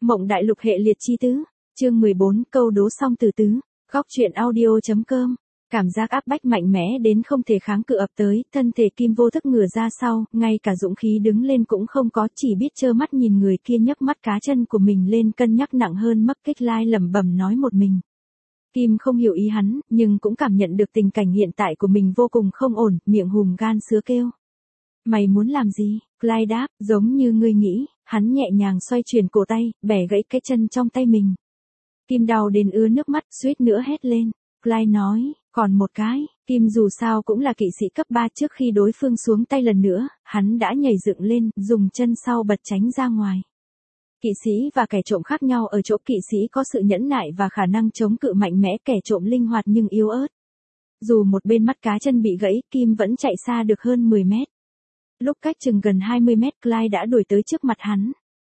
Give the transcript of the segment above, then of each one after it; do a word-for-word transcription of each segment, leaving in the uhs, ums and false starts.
Mộng đại lục hệ liệt chi tứ, chương mười bốn câu đố song từ tứ, góc truyện audio.com. Cảm giác áp bách mạnh mẽ đến không thể kháng cự ập tới, thân thể Kim vô thức ngửa ra sau, ngay cả dũng khí đứng lên cũng không có, chỉ biết trơ mắt nhìn người kia nhấc mắt cá chân của mình lên cân nhắc nặng hơn mắc kích lai lẩm bẩm nói một mình. Kim không hiểu ý hắn, nhưng cũng cảm nhận được tình cảnh hiện tại của mình vô cùng không ổn, miệng hùm gan sứa kêu. Mày muốn làm gì? Clyde đáp, giống như ngươi nghĩ, hắn nhẹ nhàng xoay chuyển cổ tay, bẻ gãy cái chân trong tay mình. Kim đau đến ứa nước mắt, suýt nữa hét lên. Clyde nói, còn một cái, Kim dù sao cũng là kỵ sĩ cấp ba, trước khi đối phương xuống tay lần nữa, hắn đã nhảy dựng lên, dùng chân sau bật tránh ra ngoài. Kỵ sĩ và kẻ trộm khác nhau ở chỗ kỵ sĩ có sự nhẫn nại và khả năng chống cự mạnh mẽ, kẻ trộm linh hoạt nhưng yếu ớt. Dù một bên mắt cá chân bị gãy, Kim vẫn chạy xa được hơn mười mét. Lúc cách chừng gần hai mươi mét, Clyde đã đuổi tới trước mặt hắn.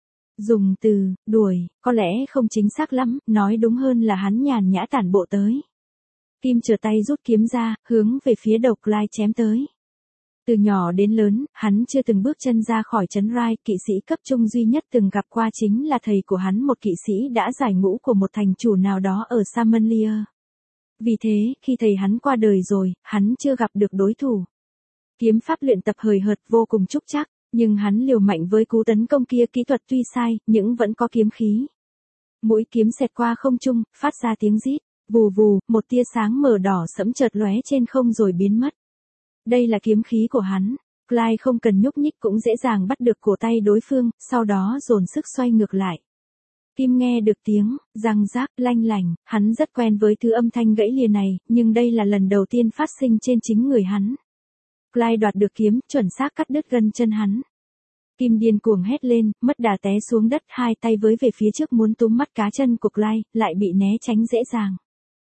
Dùng từ, đuổi, có lẽ không chính xác lắm, nói đúng hơn là hắn nhàn nhã tản bộ tới. Kim trở tay rút kiếm ra, hướng về phía đầu Clyde chém tới. Từ nhỏ đến lớn, hắn chưa từng bước chân ra khỏi trấn Rai, kỵ sĩ cấp trung duy nhất từng gặp qua chính là thầy của hắn, một kỵ sĩ đã giải ngũ của một thành chủ nào đó ở Samanlier. Vì thế, khi thầy hắn qua đời rồi, hắn chưa gặp được đối thủ. Kiếm pháp luyện tập hời hợt vô cùng trúc trắc, nhưng hắn liều mạnh với cú tấn công kia, kỹ thuật tuy sai, nhưng vẫn có kiếm khí. Mũi kiếm xẹt qua không trung, phát ra tiếng rít, vù vù, một tia sáng mờ đỏ sẫm chợt lóe trên không rồi biến mất. Đây là kiếm khí của hắn. Clyde không cần nhúc nhích cũng dễ dàng bắt được cổ tay đối phương, sau đó dồn sức xoay ngược lại. Kim nghe được tiếng răng rác lanh lành, hắn rất quen với thứ âm thanh gãy lìa này, nhưng đây là lần đầu tiên phát sinh trên chính người hắn. Clyde đoạt được kiếm, chuẩn xác cắt đứt gân chân hắn. Kim điên cuồng hét lên, mất đà té xuống đất, hai tay với về phía trước muốn túm mắt cá chân của Clyde, lại bị né tránh dễ dàng.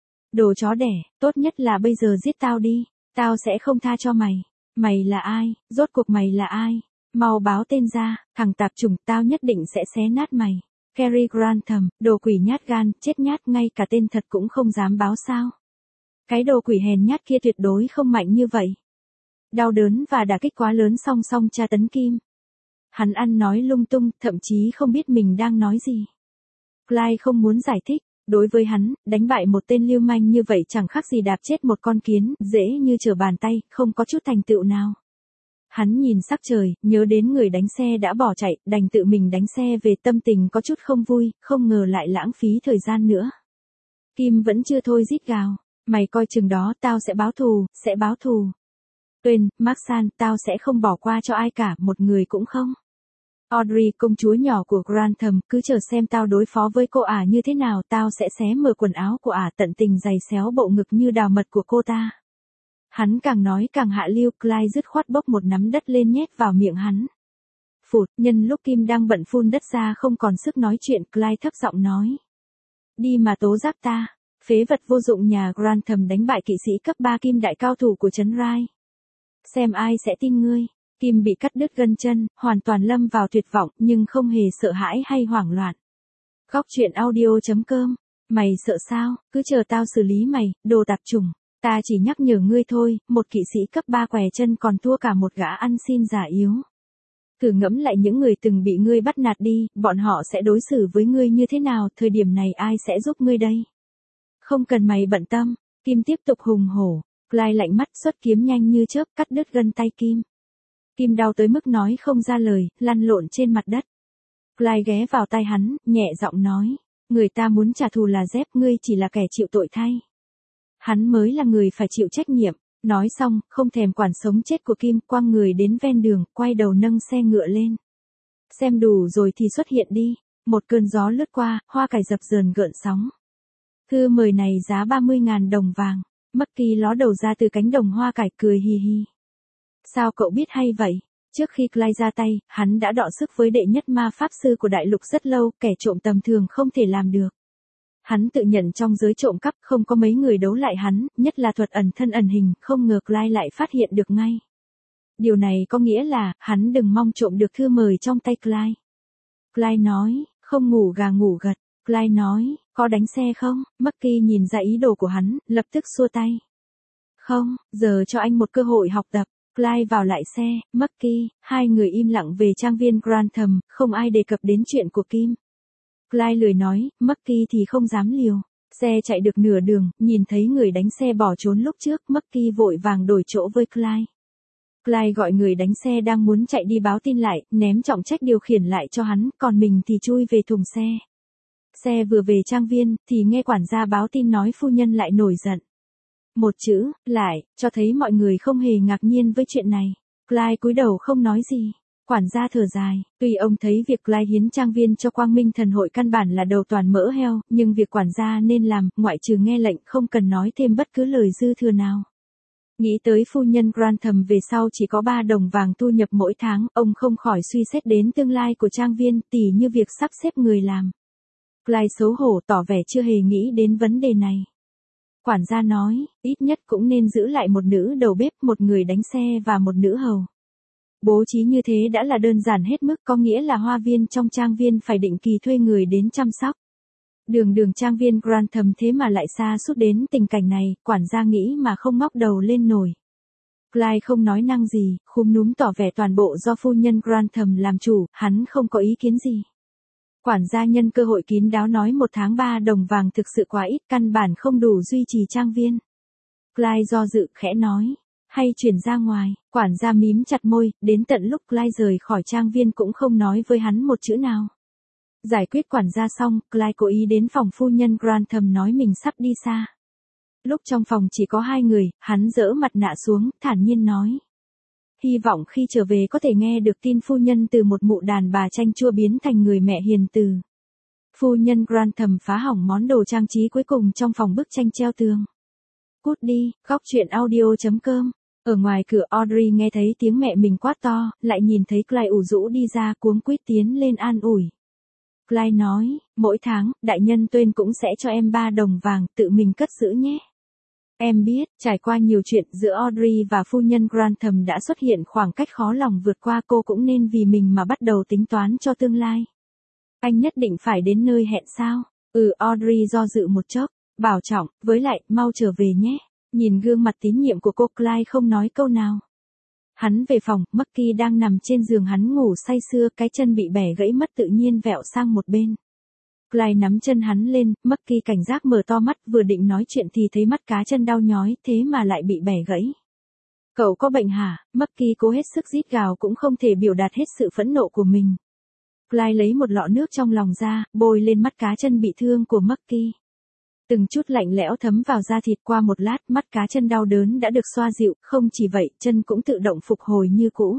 Đồ chó đẻ, tốt nhất là bây giờ giết tao đi, tao sẽ không tha cho mày. Mày là ai, rốt cuộc mày là ai? Mau báo tên ra, thằng tạp chủng, tao nhất định sẽ xé nát mày. Cary Grantham, đồ quỷ nhát gan, chết nhát, ngay cả tên thật cũng không dám báo sao. Cái đồ quỷ hèn nhát kia tuyệt đối không mạnh như vậy. Đau đớn và đả kích quá lớn song song tra tấn Kim. Hắn ăn nói lung tung, thậm chí không biết mình đang nói gì. Clyde không muốn giải thích, đối với hắn, đánh bại một tên lưu manh như vậy chẳng khác gì đạp chết một con kiến, dễ như trở bàn tay, không có chút thành tựu nào. Hắn nhìn sắc trời, nhớ đến người đánh xe đã bỏ chạy, đành tự mình đánh xe về, tâm tình có chút không vui, không ngờ lại lãng phí thời gian nữa. Kim vẫn chưa thôi rít gào, mày coi chừng đó, tao sẽ báo thù, sẽ báo thù. Tuyên, Maxan, tao sẽ không bỏ qua cho ai cả, một người cũng không. Audrey, công chúa nhỏ của Grantham, cứ chờ xem tao đối phó với cô ả như thế nào, tao sẽ xé mở quần áo của ả, tận tình giày xéo bộ ngực như đào mật của cô ta. Hắn càng nói càng hạ lưu, Clyde dứt khoát bốc một nắm đất lên nhét vào miệng hắn. Phụt, nhân lúc Kim đang bận phun đất ra không còn sức nói chuyện, Clyde thấp giọng nói. Đi mà tố giác ta, phế vật vô dụng nhà Grantham đánh bại kỵ sĩ cấp ba Kim đại cao thủ của trấn Rai. Xem ai sẽ tin ngươi. Kim bị cắt đứt gân chân, hoàn toàn lâm vào tuyệt vọng, nhưng không hề sợ hãi hay hoảng loạn. Góc truyện audio.com. Mày sợ sao, cứ chờ tao xử lý mày, đồ tạp chủng. Ta chỉ nhắc nhở ngươi thôi, một kỵ sĩ cấp ba què chân còn thua cả một gã ăn xin già yếu. Thử ngẫm lại những người từng bị ngươi bắt nạt đi, bọn họ sẽ đối xử với ngươi như thế nào, thời điểm này ai sẽ giúp ngươi đây? Không cần mày bận tâm. Kim tiếp tục hùng hổ. Clyde lạnh mắt, xuất kiếm nhanh như chớp, cắt đứt gân tay Kim. Kim đau tới mức nói không ra lời, lăn lộn trên mặt đất. Clyde ghé vào tai hắn, nhẹ giọng nói, người ta muốn trả thù là dép, ngươi chỉ là kẻ chịu tội thay. Hắn mới là người phải chịu trách nhiệm. Nói xong, không thèm quản sống chết của Kim, quăng người đến ven đường, quay đầu nâng xe ngựa lên. Xem đủ rồi thì xuất hiện đi. Một cơn gió lướt qua, hoa cải dập dờn gợn sóng. Thư mời này giá ba mươi ngàn đồng vàng. Mucky ló đầu ra từ cánh đồng hoa cải, cười hì hì. Sao cậu biết hay vậy? Trước khi Clyde ra tay, hắn đã đọ sức với đệ nhất ma pháp sư của đại lục rất lâu, kẻ trộm tầm thường không thể làm được. Hắn tự nhận trong giới trộm cắp không có mấy người đấu lại hắn, nhất là thuật ẩn thân ẩn hình, không ngờ Clyde lại phát hiện được ngay. Điều này có nghĩa là, hắn đừng mong trộm được thư mời trong tay Clyde. Clyde nói, không ngủ gà ngủ gật. Clyde nói, có đánh xe không? Mucky nhìn ra ý đồ của hắn, lập tức xua tay. Không, giờ cho anh một cơ hội học tập. Clyde vào lại xe, Mucky, hai người im lặng về trang viên Grantham, không ai đề cập đến chuyện của Kim. Clyde lười nói, Bucky thì không dám liều. Xe chạy được nửa đường, nhìn thấy người đánh xe bỏ trốn lúc trước, Bucky vội vàng đổi chỗ với Clyde. Clyde gọi người đánh xe đang muốn chạy đi báo tin lại, ném trọng trách điều khiển lại cho hắn, còn mình thì chui về thùng xe. Xe vừa về trang viên, thì nghe quản gia báo tin nói phu nhân lại nổi giận. Một chữ, lại, cho thấy mọi người không hề ngạc nhiên với chuyện này. Clyde cúi đầu không nói gì. Quản gia thở dài, tuy ông thấy việc Clyde hiến trang viên cho Quang Minh Thần Hội căn bản là đầu toàn mỡ heo, nhưng việc quản gia nên làm, ngoại trừ nghe lệnh không cần nói thêm bất cứ lời dư thừa nào. Nghĩ tới phu nhân Grantham về sau chỉ có ba đồng vàng thu nhập mỗi tháng, ông không khỏi suy xét đến tương lai của trang viên, tỉ như việc sắp xếp người làm. Clyde xấu hổ tỏ vẻ chưa hề nghĩ đến vấn đề này. Quản gia nói, ít nhất cũng nên giữ lại một nữ đầu bếp, một người đánh xe và một nữ hầu. Bố trí như thế đã là đơn giản hết mức, có nghĩa là hoa viên trong trang viên phải định kỳ thuê người đến chăm sóc. Đường đường trang viên Grantham thế mà lại xa suốt đến tình cảnh này, quản gia nghĩ mà không ngóc đầu lên nổi. Clyde không nói năng gì, khúm núm tỏ vẻ toàn bộ do phu nhân Grantham làm chủ, hắn không có ý kiến gì. Quản gia nhân cơ hội kín đáo nói một tháng ba đồng vàng thực sự quá ít, căn bản không đủ duy trì trang viên. Clyde do dự khẽ nói, hay chuyển ra ngoài, quản gia mím chặt môi, đến tận lúc Clyde rời khỏi trang viên cũng không nói với hắn một chữ nào. Giải quyết quản gia xong, Clyde cố ý đến phòng phu nhân Grantham nói mình sắp đi xa. Lúc trong phòng chỉ có hai người, hắn giở mặt nạ xuống, thản nhiên nói. Hy vọng khi trở về có thể nghe được tin phu nhân từ một mụ đàn bà chanh chua biến thành người mẹ hiền từ. Phu nhân Grantham phá hỏng món đồ trang trí cuối cùng trong phòng bức tranh treo tường. Cút đi, góc truyện audio chấm com. Ở ngoài cửa Audrey nghe thấy tiếng mẹ mình quát to, lại nhìn thấy Clyde ủ rũ đi ra cuống quýt tiến lên an ủi. Clyde nói, mỗi tháng, đại nhân Tuyên cũng sẽ cho em ba đồng vàng, tự mình cất giữ nhé. Em biết, trải qua nhiều chuyện giữa Audrey và phu nhân Grantham đã xuất hiện khoảng cách khó lòng vượt qua, cô cũng nên vì mình mà bắt đầu tính toán cho tương lai. Anh nhất định phải đến nơi hẹn sao? Ừ, Audrey do dự một chốc, bảo trọng, với lại, mau trở về nhé. Nhìn gương mặt tín nhiệm của cô, Clyde không nói câu nào. Hắn về phòng, Bucky đang nằm trên giường hắn ngủ say sưa, cái chân bị bẻ gãy mất tự nhiên vẹo sang một bên. Clyde nắm chân hắn lên, Bucky cảnh giác mở to mắt, vừa định nói chuyện thì thấy mắt cá chân đau nhói, thế mà lại bị bẻ gãy. Cậu có bệnh hả? Bucky cố hết sức rít gào cũng không thể biểu đạt hết sự phẫn nộ của mình. Clyde lấy một lọ nước trong lòng ra, bôi lên mắt cá chân bị thương của Bucky. Từng chút lạnh lẽo thấm vào da thịt, qua một lát, mắt cá chân đau đớn đã được xoa dịu, không chỉ vậy, chân cũng tự động phục hồi như cũ.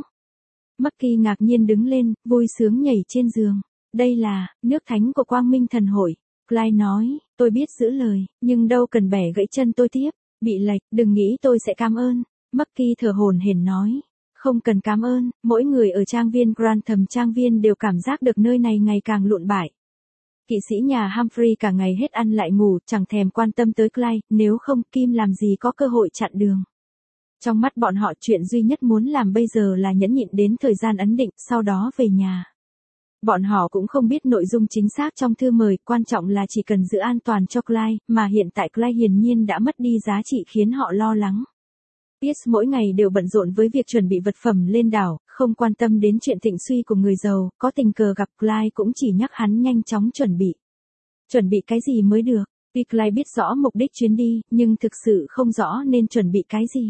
Bucky ngạc nhiên đứng lên, vui sướng nhảy trên giường. Đây là, nước thánh của Quang Minh Thần Hội. Clyde nói, tôi biết giữ lời, nhưng đâu cần bẻ gãy chân tôi tiếp. Bị lệch, đừng nghĩ tôi sẽ cảm ơn. Bucky thở hổn hển nói, không cần cảm ơn, mỗi người ở trang viên Grantham trang viên đều cảm giác được nơi này ngày càng lụn bại. Kỵ sĩ nhà Humphrey cả ngày hết ăn lại ngủ, chẳng thèm quan tâm tới Clyde, nếu không Kim làm gì có cơ hội chặn đường. Trong mắt bọn họ chuyện duy nhất muốn làm bây giờ là nhẫn nhịn đến thời gian ấn định, sau đó về nhà. Bọn họ cũng không biết nội dung chính xác trong thư mời, quan trọng là chỉ cần giữ an toàn cho Clyde, mà hiện tại Clyde hiển nhiên đã mất đi giá trị khiến họ lo lắng. Pierce mỗi ngày đều bận rộn với việc chuẩn bị vật phẩm lên đảo, không quan tâm đến chuyện thịnh suy của người giàu, có tình cờ gặp Clyde cũng chỉ nhắc hắn nhanh chóng chuẩn bị. Chuẩn bị cái gì mới được? Tuy Clyde biết rõ mục đích chuyến đi, nhưng thực sự không rõ nên chuẩn bị cái gì.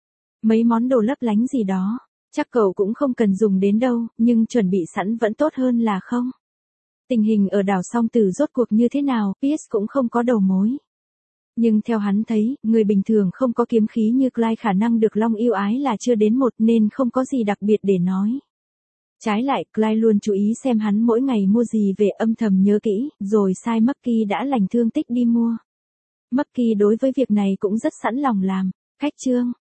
Mấy món đồ lấp lánh gì đó, chắc cậu cũng không cần dùng đến đâu, nhưng chuẩn bị sẵn vẫn tốt hơn là không. Tình hình ở đảo Song Tử rốt cuộc như thế nào, Pierce cũng không có đầu mối. Nhưng theo hắn thấy, người bình thường không có kiếm khí như Clyde khả năng được Long yêu ái là chưa đến một nên không có gì đặc biệt để nói. Trái lại, Clyde luôn chú ý xem hắn mỗi ngày mua gì về, âm thầm nhớ kỹ, rồi sai Bucky đã lành thương tích đi mua. Bucky đối với việc này cũng rất sẵn lòng làm. Khách chương.